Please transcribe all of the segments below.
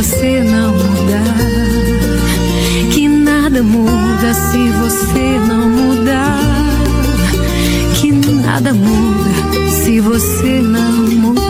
você não mudar. Que nada muda se você não mudar. Que nada muda se você não mudar.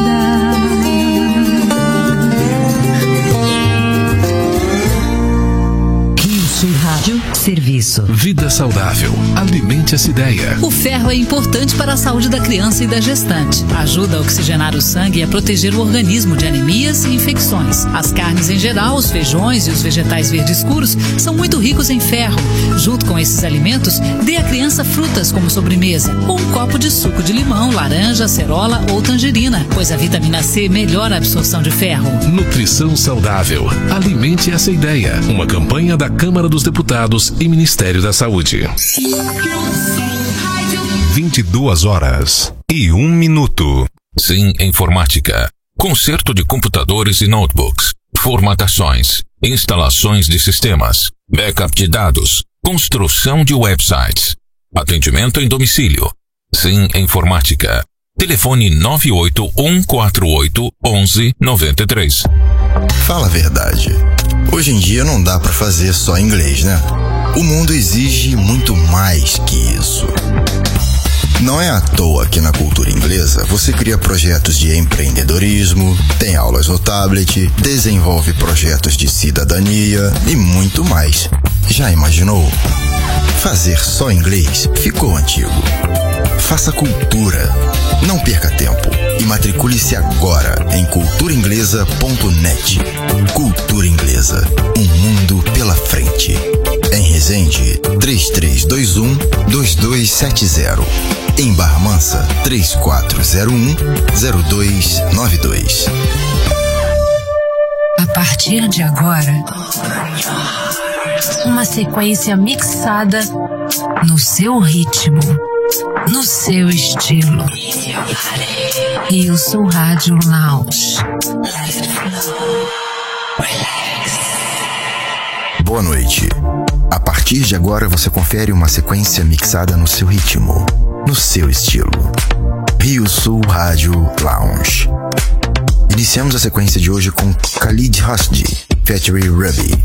Rádio Serviço. Vida saudável. Alimente essa ideia. O ferro é importante para a saúde da criança e da gestante. Ajuda a oxigenar o sangue e a proteger o organismo de anemias e infecções. As carnes em geral, os feijões e os vegetais verdes escuros são muito ricos em ferro. Junto com esses alimentos, dê à criança frutas como sobremesa ou um copo de suco de limão, laranja, acerola ou tangerina, pois a vitamina C melhora a absorção de ferro. Nutrição saudável. Alimente essa ideia. Uma campanha da Câmara dos Deputados e Ministério da Saúde. 22h01. Sim Informática. Conserto de computadores e notebooks. Formatações. Instalações de sistemas. Backup de dados. Construção de websites. Atendimento em domicílio. Sim Informática. Telefone 981481193. Fala a verdade. Hoje em dia não dá pra fazer só inglês, né? O mundo exige muito mais que isso. Não é à toa que na cultura inglesa você cria projetos de empreendedorismo, tem aulas no tablet, desenvolve projetos de cidadania e muito mais. Já imaginou? Fazer só inglês ficou antigo. Faça cultura. Não perca tempo e matricule-se agora em culturainglesa.net. Cultura Inglesa, um mundo pela frente. Em Resende, 3321-2270. Em Barra Mansa, 3401-0292. A partir de agora, uma sequência mixada no seu ritmo, no seu estilo. Rio-Sul Rádio Lounge. Boa noite. A partir de agora você confere uma sequência mixada no seu ritmo, no seu estilo. Rio-Sul Rádio Lounge. Iniciamos a sequência de hoje com Khalid Hosdi, featuring Ruby.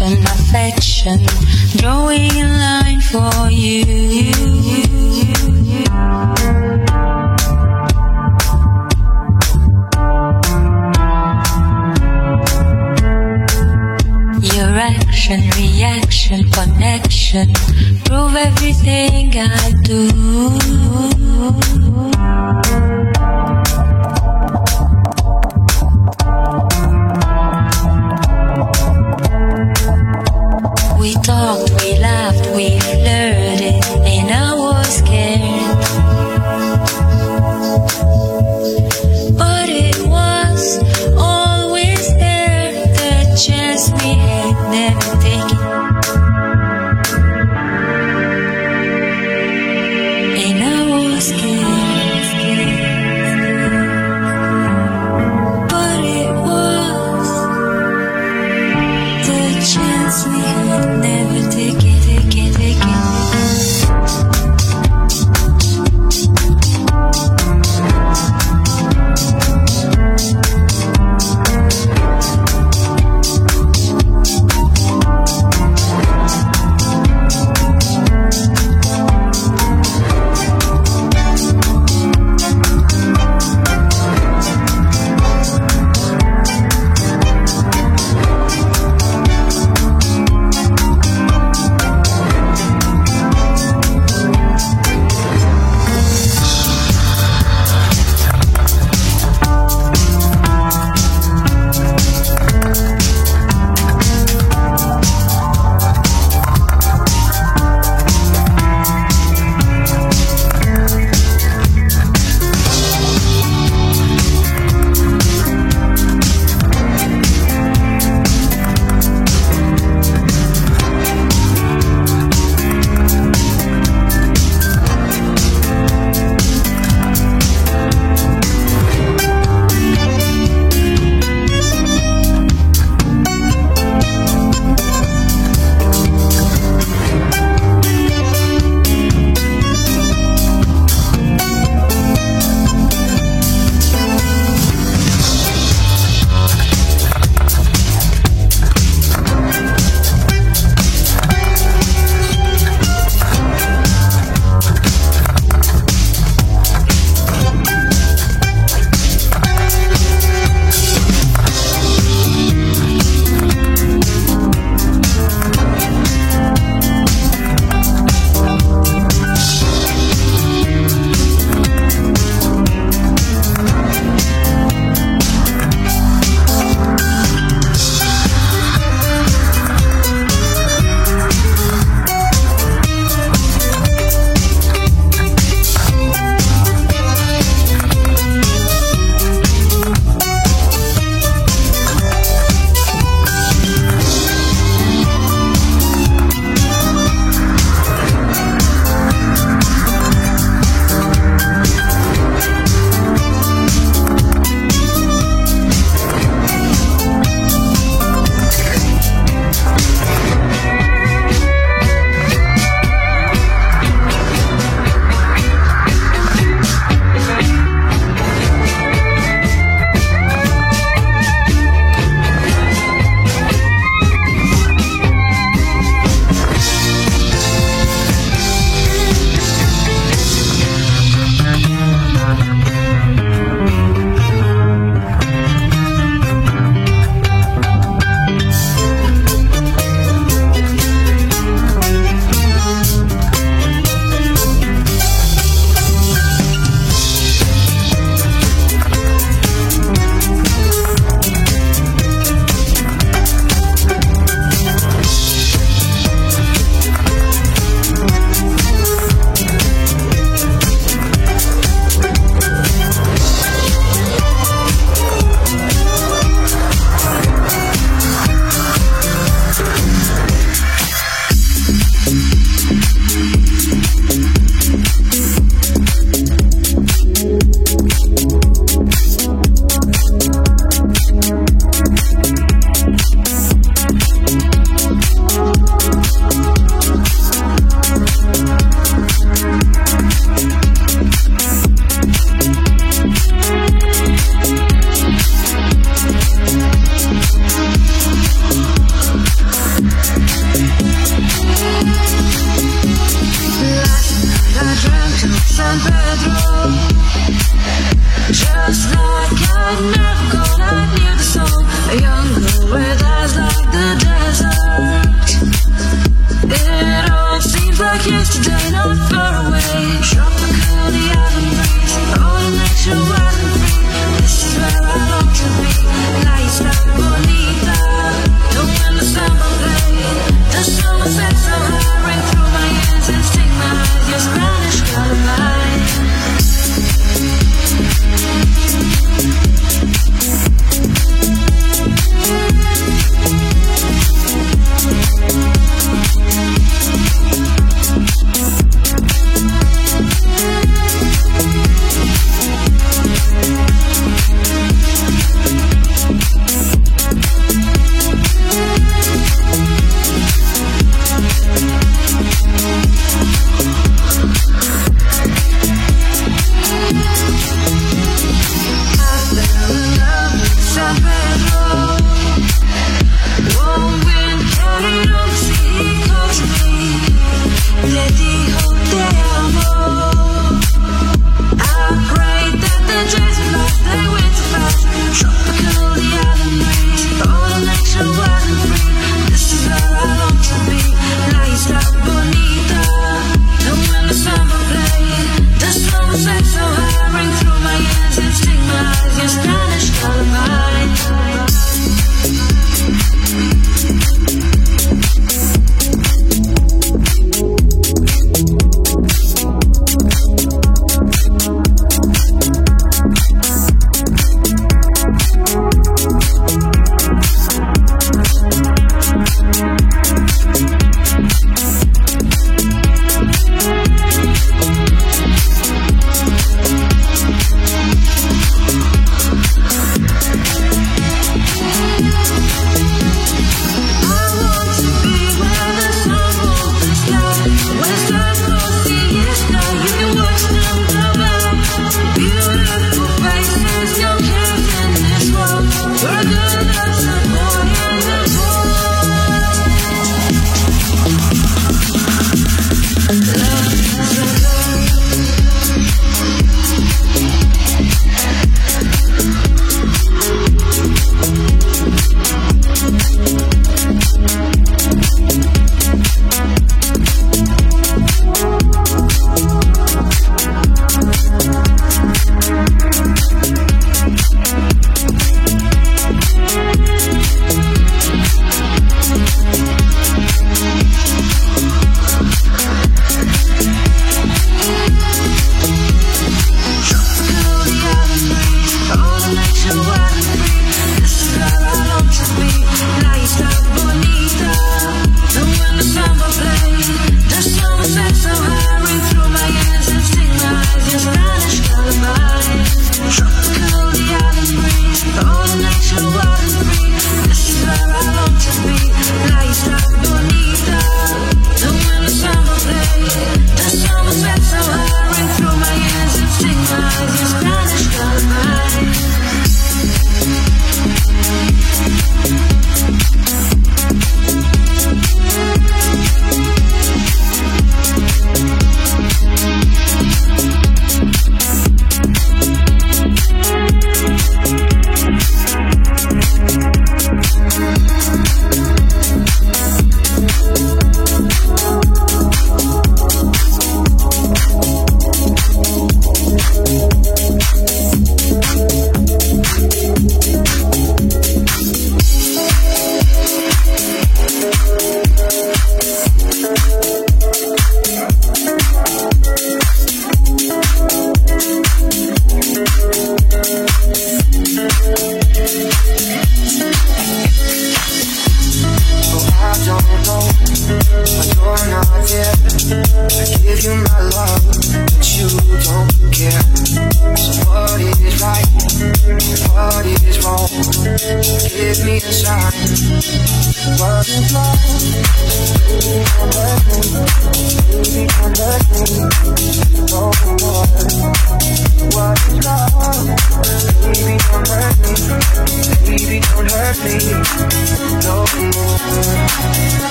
attraction, affection, drawing a line for you. Your action, reaction, connection, prove everything I do. We talked, we laughed, we flirted, and I was scared. But it was always there, the chance we had never taken. And I was scared.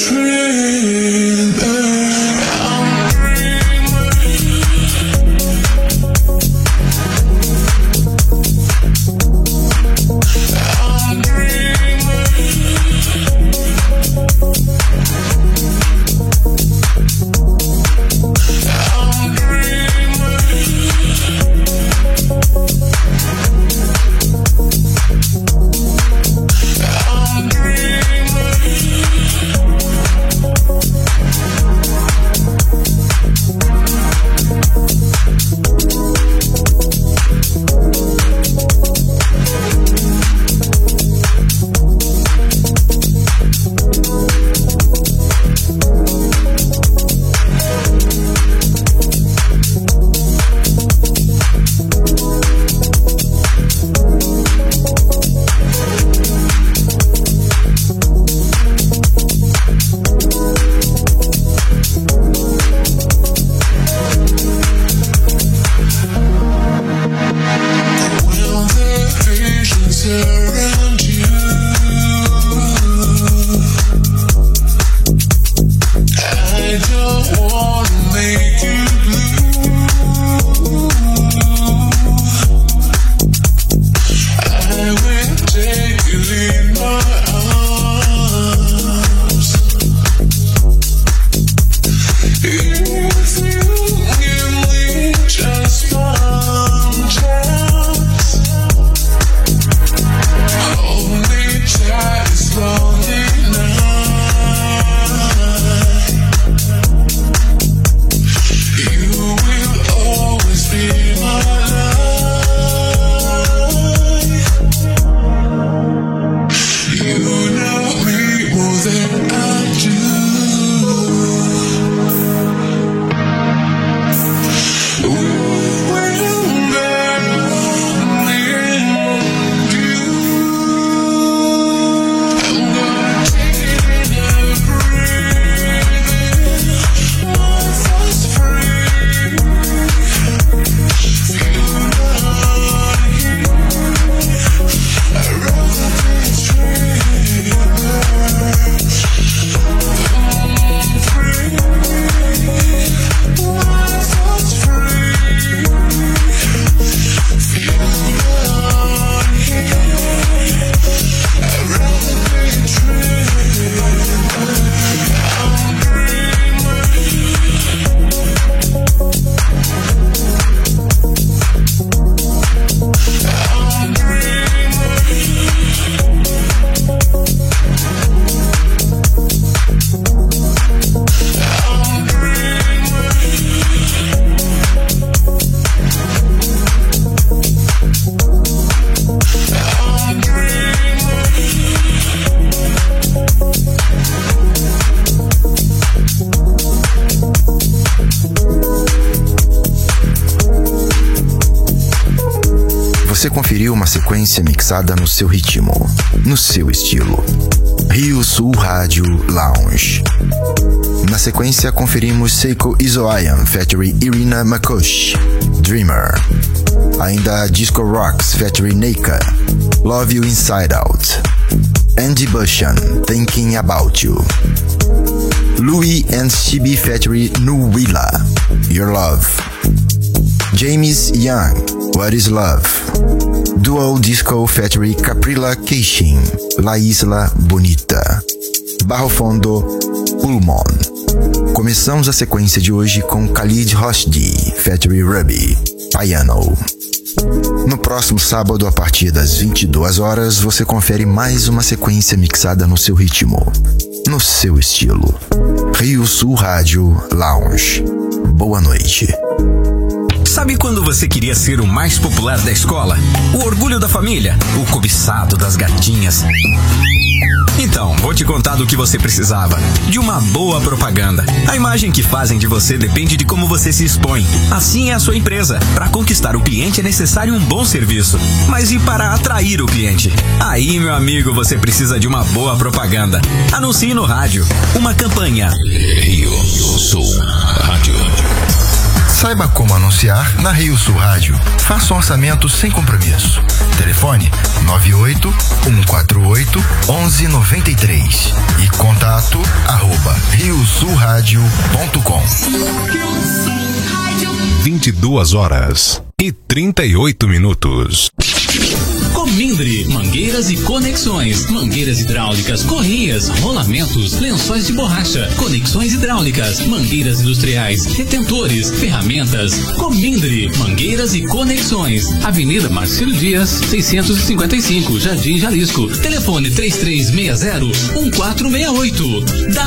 Você conferiu uma sequência mixada no seu ritmo, no seu estilo. Rio Sul Rádio Lounge. Na sequência, conferimos Seiko Izoayan featuring Irina Makosh, Dreamer. Ainda Disco Rocks featuring Neika, Love You Inside Out. Andy Bushan, Thinking About You. Louis and Shibi featuring Nuwila, Your Love. James Young, What Is Love. Dual Disco featuring Caprila Keishin, La Isla Bonita. Barro Fondo, Ulmon. Começamos a sequência de hoje com Khalid Roshdi, featuring Ruby, Piano. No próximo sábado, a partir das 22 horas, você confere mais uma sequência mixada no seu ritmo, no seu estilo. Rio Sul Rádio Lounge. Boa noite. Sabe quando você queria ser o mais popular da escola? O orgulho da família? O cobiçado das gatinhas? Então, vou te contar do que você precisava. De uma boa propaganda. A imagem que fazem de você depende de como você se expõe. Assim é a sua empresa. Para conquistar o cliente é necessário um bom serviço. Mas e para atrair o cliente? Aí, meu amigo, você precisa de uma boa propaganda. Anuncie no rádio. Uma campanha. Rio Sul Rádio. Saiba como anunciar na Rio Sul Rádio. Faça um orçamento sem compromisso. Telefone 98-148-1193 e contato riosulradio.com. 22h38. Comindre, mangueiras e conexões, mangueiras hidráulicas, correias, rolamentos, lençóis de borracha, conexões hidráulicas, mangueiras industriais, retentores, ferramentas. Comindre, mangueiras e conexões. Avenida Marcelo Dias, 655, Jardim Jalisco. Telefone 3360-1468.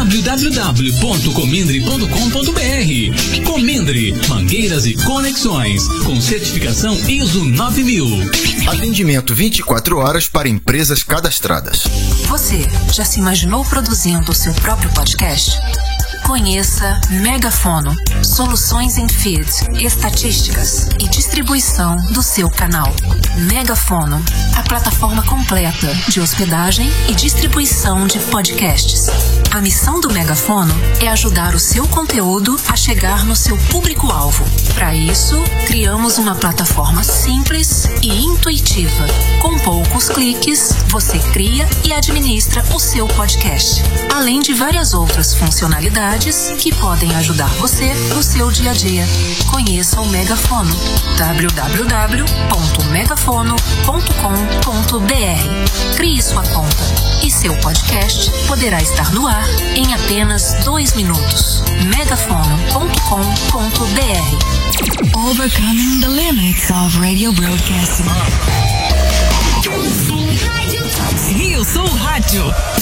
www.comindre.com.br. Comindre, mangueiras e conexões, com certificação ISO 9000. Atendimento 24 horas para empresas cadastradas. Você já se imaginou produzindo o seu próprio podcast? Conheça Megafono, soluções em feed, estatísticas e distribuição do seu canal. Megafono, a plataforma completa de hospedagem e distribuição de podcasts. A missão do Megafono é ajudar o seu conteúdo a chegar no seu público-alvo. Para isso, criamos uma plataforma simples e intuitiva. Com poucos cliques, você cria e administra o seu podcast, além de várias outras funcionalidades que podem ajudar você no seu dia a dia. Conheça o Megafono. www.megafono.com.br. Crie sua conta e seu podcast poderá estar no ar em apenas 2 minutos. megafono.com.br. Overcoming the limits of radio broadcasting. Rio Sul Rádio.